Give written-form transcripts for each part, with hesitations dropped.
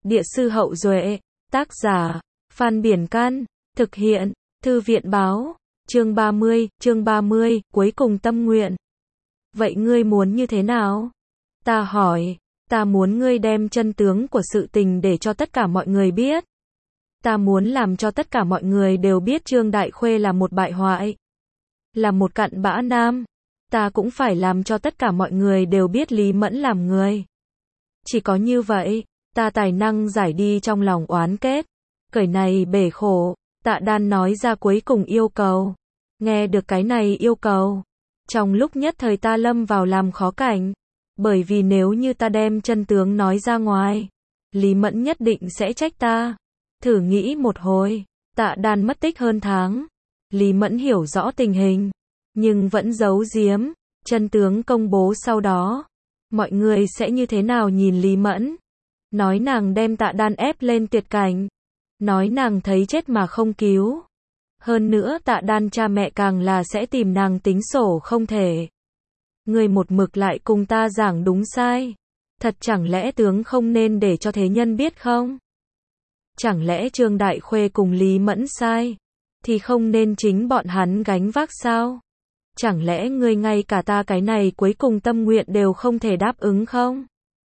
Địa sư Hậu Duệ, tác giả, Phan Biển Can, thực hiện, Thư viện Báo, chương 30, cuối cùng tâm nguyện. Vậy ngươi muốn như thế nào? Ta hỏi, ta muốn ngươi đem chân tướng của sự tình để cho tất cả mọi người biết. Ta muốn làm cho tất cả mọi người đều biết Trương Đại Khuê là một bại hoại, là một cặn bã nam. Ta cũng phải làm cho tất cả mọi người đều biết Lý Mẫn làm người. Chỉ có như vậy, ta tài năng giải đi trong lòng oán kết, cởi này bể khổ. Tạ Đan nói ra cuối cùng yêu cầu. Nghe được cái này yêu cầu, trong lúc nhất thời ta lâm vào làm khó cảnh. Bởi vì nếu như ta đem chân tướng nói ra ngoài, Lý Mẫn nhất định sẽ trách ta. Thử nghĩ một hồi, Tạ Đan mất tích hơn tháng. Lý Mẫn hiểu rõ tình hình, nhưng vẫn giấu giếm. Chân tướng công bố sau đó, mọi người sẽ như thế nào nhìn Lý Mẫn? Nói nàng đem Tạ Đan ép lên tuyệt cảnh, nói nàng thấy chết mà không cứu. Hơn nữa Tạ Đan cha mẹ càng là sẽ tìm nàng tính sổ không thể. Ngươi một mực lại cùng ta giảng đúng sai. Thật chẳng lẽ tướng không nên để cho thế nhân biết không? Chẳng lẽ Trương Đại Khuê cùng Lý Mẫn sai, thì không nên chính bọn hắn gánh vác sao? Chẳng lẽ ngươi ngay cả ta cái này cuối cùng tâm nguyện đều không thể đáp ứng không?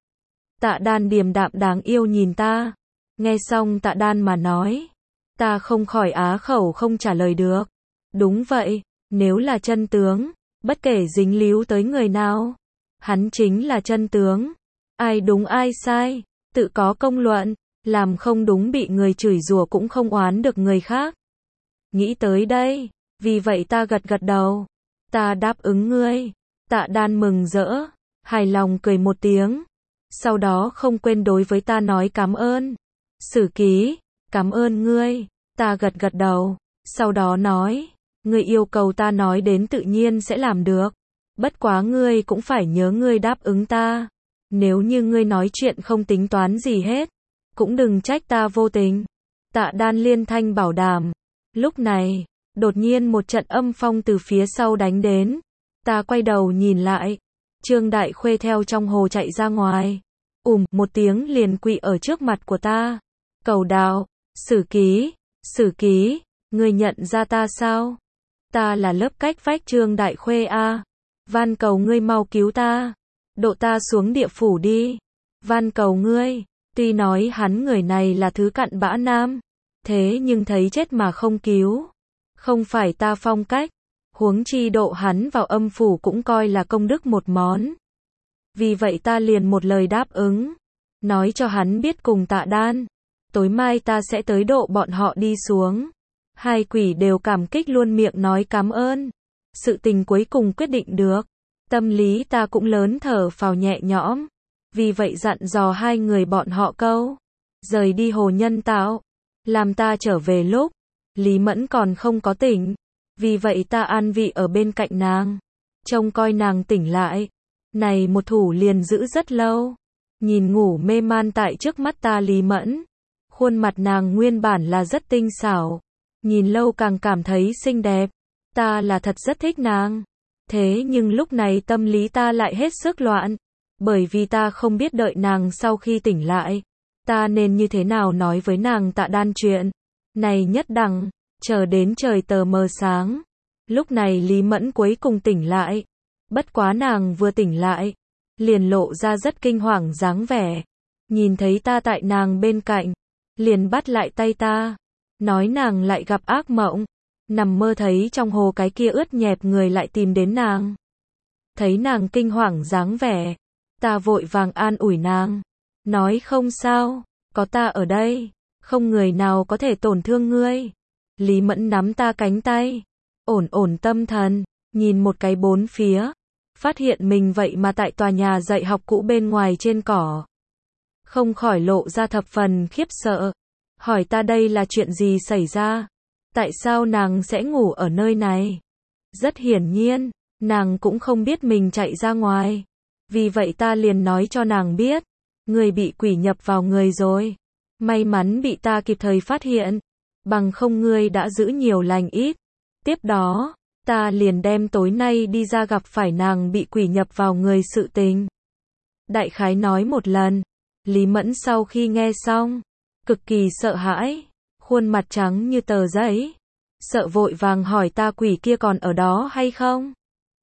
Tạ Đan điềm đạm đáng yêu nhìn ta. Nghe xong Tạ Đan mà nói, ta không khỏi á khẩu không trả lời được. Đúng vậy, nếu là chân tướng, bất kể dính líu tới người nào, hắn chính là chân tướng. Ai đúng ai sai, tự có công luận, làm không đúng bị người chửi rủa cũng không oán được người khác. Nghĩ tới đây, vì vậy ta gật gật đầu. Ta đáp ứng ngươi. Tạ Đan mừng rỡ, hài lòng cười một tiếng. Sau đó không quên đối với ta nói cảm ơn. Sử ký, cảm ơn ngươi. Ta gật gật đầu, sau đó nói, ngươi yêu cầu ta nói đến tự nhiên sẽ làm được. Bất quá ngươi cũng phải nhớ ngươi đáp ứng ta. Nếu như ngươi nói chuyện không tính toán gì hết, cũng đừng trách ta vô tình. Tạ Đan liên thanh bảo đảm. Lúc này, đột nhiên một trận âm phong từ phía sau đánh đến. Ta quay đầu nhìn lại, Trương Đại Khuê theo trong hồ chạy ra ngoài. Một tiếng liền quỵ ở trước mặt của ta. Cầu đạo, Sử ký, ngươi nhận ra ta sao? Ta là lớp cách vách Trương Đại Khuê a. Van cầu ngươi mau cứu ta, độ ta xuống địa phủ đi. Van cầu ngươi. Tuy nói hắn người này là thứ cặn bã nam, thế nhưng thấy chết mà không cứu, không phải ta phong cách. Huống chi độ hắn vào âm phủ cũng coi là công đức một món. Vì vậy ta liền một lời đáp ứng, nói cho hắn biết cùng Tạ Đan, tối mai ta sẽ tới độ bọn họ đi xuống. Hai quỷ đều cảm kích luôn miệng nói cảm ơn. Sự tình cuối cùng quyết định được, tâm lý ta cũng lớn thở phào nhẹ nhõm. Vì vậy dặn dò hai người bọn họ câu, rời đi hồ nhân tạo. Làm ta trở về lúc Lý Mẫn còn không có tỉnh. Vì vậy ta an vị ở bên cạnh nàng, trông coi nàng tỉnh lại. Này một thủ liền giữ rất lâu. Nhìn ngủ mê man tại trước mắt ta Lý Mẫn, khuôn mặt nàng nguyên bản là rất tinh xảo, nhìn lâu càng cảm thấy xinh đẹp. Ta là thật rất thích nàng. Thế nhưng lúc này tâm lý ta lại hết sức loạn, bởi vì ta không biết đợi nàng sau khi tỉnh lại, ta nên như thế nào nói với nàng Tạ Đan chuyện này nhất đẳng. Chờ đến trời tờ mờ sáng, lúc này Lý Mẫn cuối cùng tỉnh lại. Bất quá nàng vừa tỉnh lại, liền lộ ra rất kinh hoàng dáng vẻ. Nhìn thấy ta tại nàng bên cạnh, liền bắt lại tay ta, nói nàng lại gặp ác mộng, nằm mơ thấy trong hồ cái kia ướt nhẹp người lại tìm đến nàng. Thấy nàng kinh hoàng dáng vẻ, ta vội vàng an ủi nàng, nói không sao, có ta ở đây, không người nào có thể tổn thương ngươi. Lý Mẫn nắm ta cánh tay, ổn tâm thần, nhìn một cái bốn phía, phát hiện mình vậy mà tại tòa nhà dạy học cũ bên ngoài trên cỏ. Không khỏi lộ ra thập phần khiếp sợ, hỏi ta đây là chuyện gì xảy ra? Tại sao nàng sẽ ngủ ở nơi này? Rất hiển nhiên, nàng cũng không biết mình chạy ra ngoài. Vì vậy ta liền nói cho nàng biết, người bị quỷ nhập vào người rồi. May mắn bị ta kịp thời phát hiện, bằng không ngươi đã giữ nhiều lành ít. Tiếp đó, ta liền đem tối nay đi ra gặp phải nàng bị quỷ nhập vào người sự tình. Đại khái nói một lần, Lý Mẫn sau khi nghe xong, cực kỳ sợ hãi, khuôn mặt trắng như tờ giấy, sợ vội vàng hỏi ta quỷ kia còn ở đó hay không?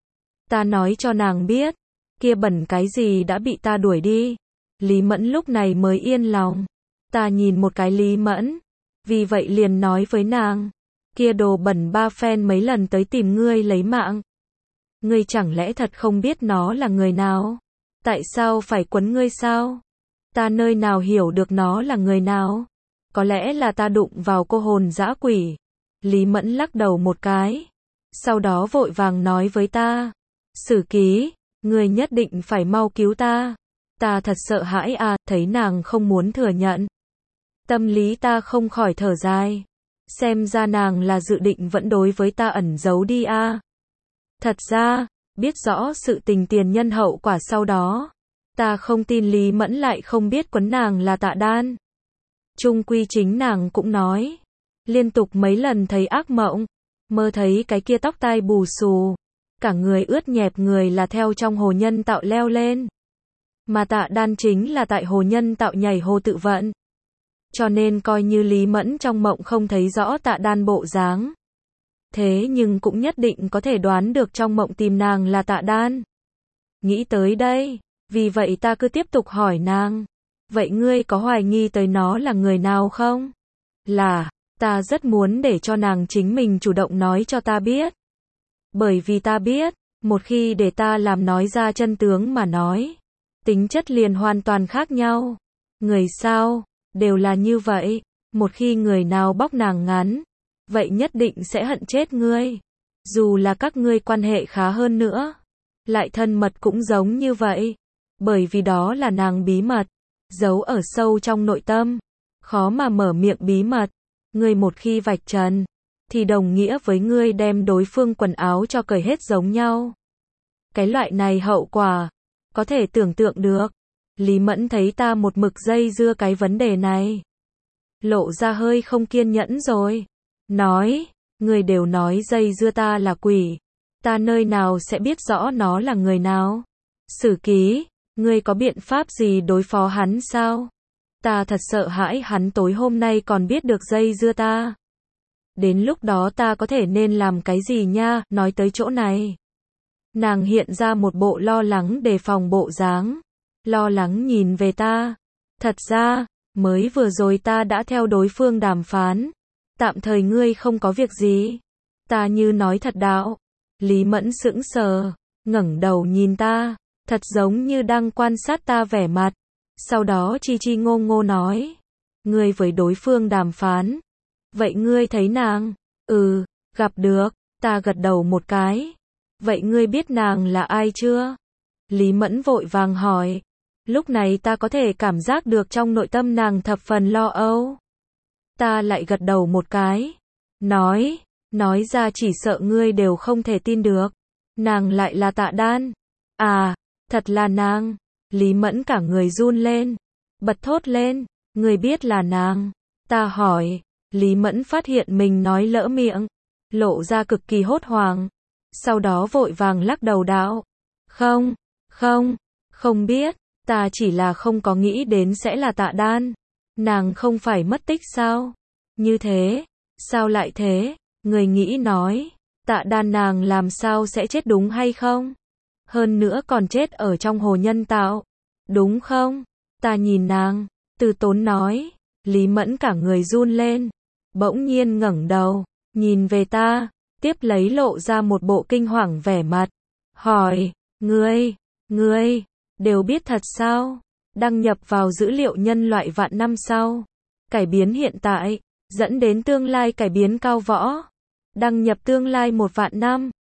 Ta nói cho nàng biết, kia bẩn cái gì đã bị ta đuổi đi. Lý Mẫn lúc này mới yên lòng. Ta nhìn một cái Lý Mẫn, vì vậy liền nói với nàng, kia đồ bẩn ba phen mấy lần tới tìm ngươi lấy mạng. Ngươi chẳng lẽ thật không biết nó là người nào? Tại sao phải quấn ngươi sao? Ta nơi nào hiểu được nó là người nào? Có lẽ là ta đụng vào cô hồn dã quỷ. Lý Mẫn lắc đầu một cái, sau đó vội vàng nói với ta, Sử Ký, ngươi nhất định phải mau cứu ta. Ta thật sợ hãi à, thấy nàng không muốn thừa nhận. Tâm lý ta không khỏi thở dài. Xem ra nàng là dự định vẫn đối với ta ẩn giấu đi à. Thật ra, biết rõ sự tình tiền nhân hậu quả sau đó, ta không tin Lý Mẫn lại không biết quấn nàng là Tạ Đan. Chung quy chính nàng cũng nói, liên tục mấy lần thấy ác mộng, mơ thấy cái kia tóc tai bù xù, cả người ướt nhẹp người là theo trong hồ nhân tạo leo lên. Mà Tạ Đan chính là tại hồ nhân tạo nhảy hồ tự vận. Cho nên coi như Lý Mẫn trong mộng không thấy rõ Tạ Đan bộ dáng. Thế nhưng cũng nhất định có thể đoán được trong mộng tìm nàng là Tạ Đan. Nghĩ tới đây, vì vậy ta cứ tiếp tục hỏi nàng, vậy ngươi có hoài nghi tới nó là người nào không? Là, ta rất muốn để cho nàng chính mình chủ động nói cho ta biết. Bởi vì ta biết, một khi để ta làm nói ra chân tướng mà nói, tính chất liền hoàn toàn khác nhau. Người sao, đều là như vậy, một khi người nào bóc nàng ngắn, vậy nhất định sẽ hận chết ngươi. Dù là các ngươi quan hệ khá hơn nữa, lại thân mật cũng giống như vậy. Bởi vì đó là nàng bí mật, giấu ở sâu trong nội tâm, khó mà mở miệng bí mật. Ngươi một khi vạch trần, thì đồng nghĩa với ngươi đem đối phương quần áo cho cởi hết giống nhau. Cái loại này hậu quả, có thể tưởng tượng được. Lý Mẫn thấy ta một mực dây dưa cái vấn đề này, lộ ra hơi không kiên nhẫn rồi. Nói, người đều nói dây dưa ta là quỷ, ta nơi nào sẽ biết rõ nó là người nào? Sử Ký, ngươi có biện pháp gì đối phó hắn sao? Ta thật sợ hãi hắn tối hôm nay còn biết được dây dưa ta. Đến lúc đó ta có thể nên làm cái gì nha? Nói tới chỗ này, nàng hiện ra một bộ lo lắng đề phòng bộ dáng. Lo lắng nhìn về ta. Thật ra, mới vừa rồi ta đã theo đối phương đàm phán. Tạm thời ngươi không có việc gì. Ta như nói thật đạo. Lý Mẫn sững sờ, ngẩng đầu nhìn ta, thật giống như đang quan sát ta vẻ mặt. Sau đó chi chi ngô ngô nói, ngươi với đối phương đàm phán. Vậy ngươi thấy nàng? Ừ, gặp được. Ta gật đầu một cái. Vậy ngươi biết nàng là ai chưa? Lý Mẫn vội vàng hỏi. Lúc này ta có thể cảm giác được trong nội tâm nàng thập phần lo âu. Ta lại gật đầu một cái. Nói ra chỉ sợ ngươi đều không thể tin được. Nàng lại là Tạ Đan. À, thật là nàng. Lý Mẫn cả người run lên, bật thốt lên, ngươi biết là nàng. Ta hỏi, Lý Mẫn phát hiện mình nói lỡ miệng, lộ ra cực kỳ hốt hoảng. Sau đó vội vàng lắc đầu đạo, không biết, ta chỉ là không có nghĩ đến sẽ là Tạ Đan. Nàng không phải mất tích sao? Như thế, sao lại thế? Người nghĩ nói, Tạ Đan nàng làm sao sẽ chết đúng hay không? Hơn nữa còn chết ở trong hồ nhân tạo, đúng không? Ta nhìn nàng, từ tốn nói. Lý Mẫn cả người run lên, bỗng nhiên ngẩng đầu, nhìn về ta, tiếp lấy lộ ra một bộ kinh hoàng vẻ mặt, hỏi, ngươi, đều biết thật sao? Đăng nhập vào dữ liệu nhân loại vạn năm sau, cải biến hiện tại, dẫn đến tương lai cải biến cao võ. Đăng nhập tương lai 1 vạn năm,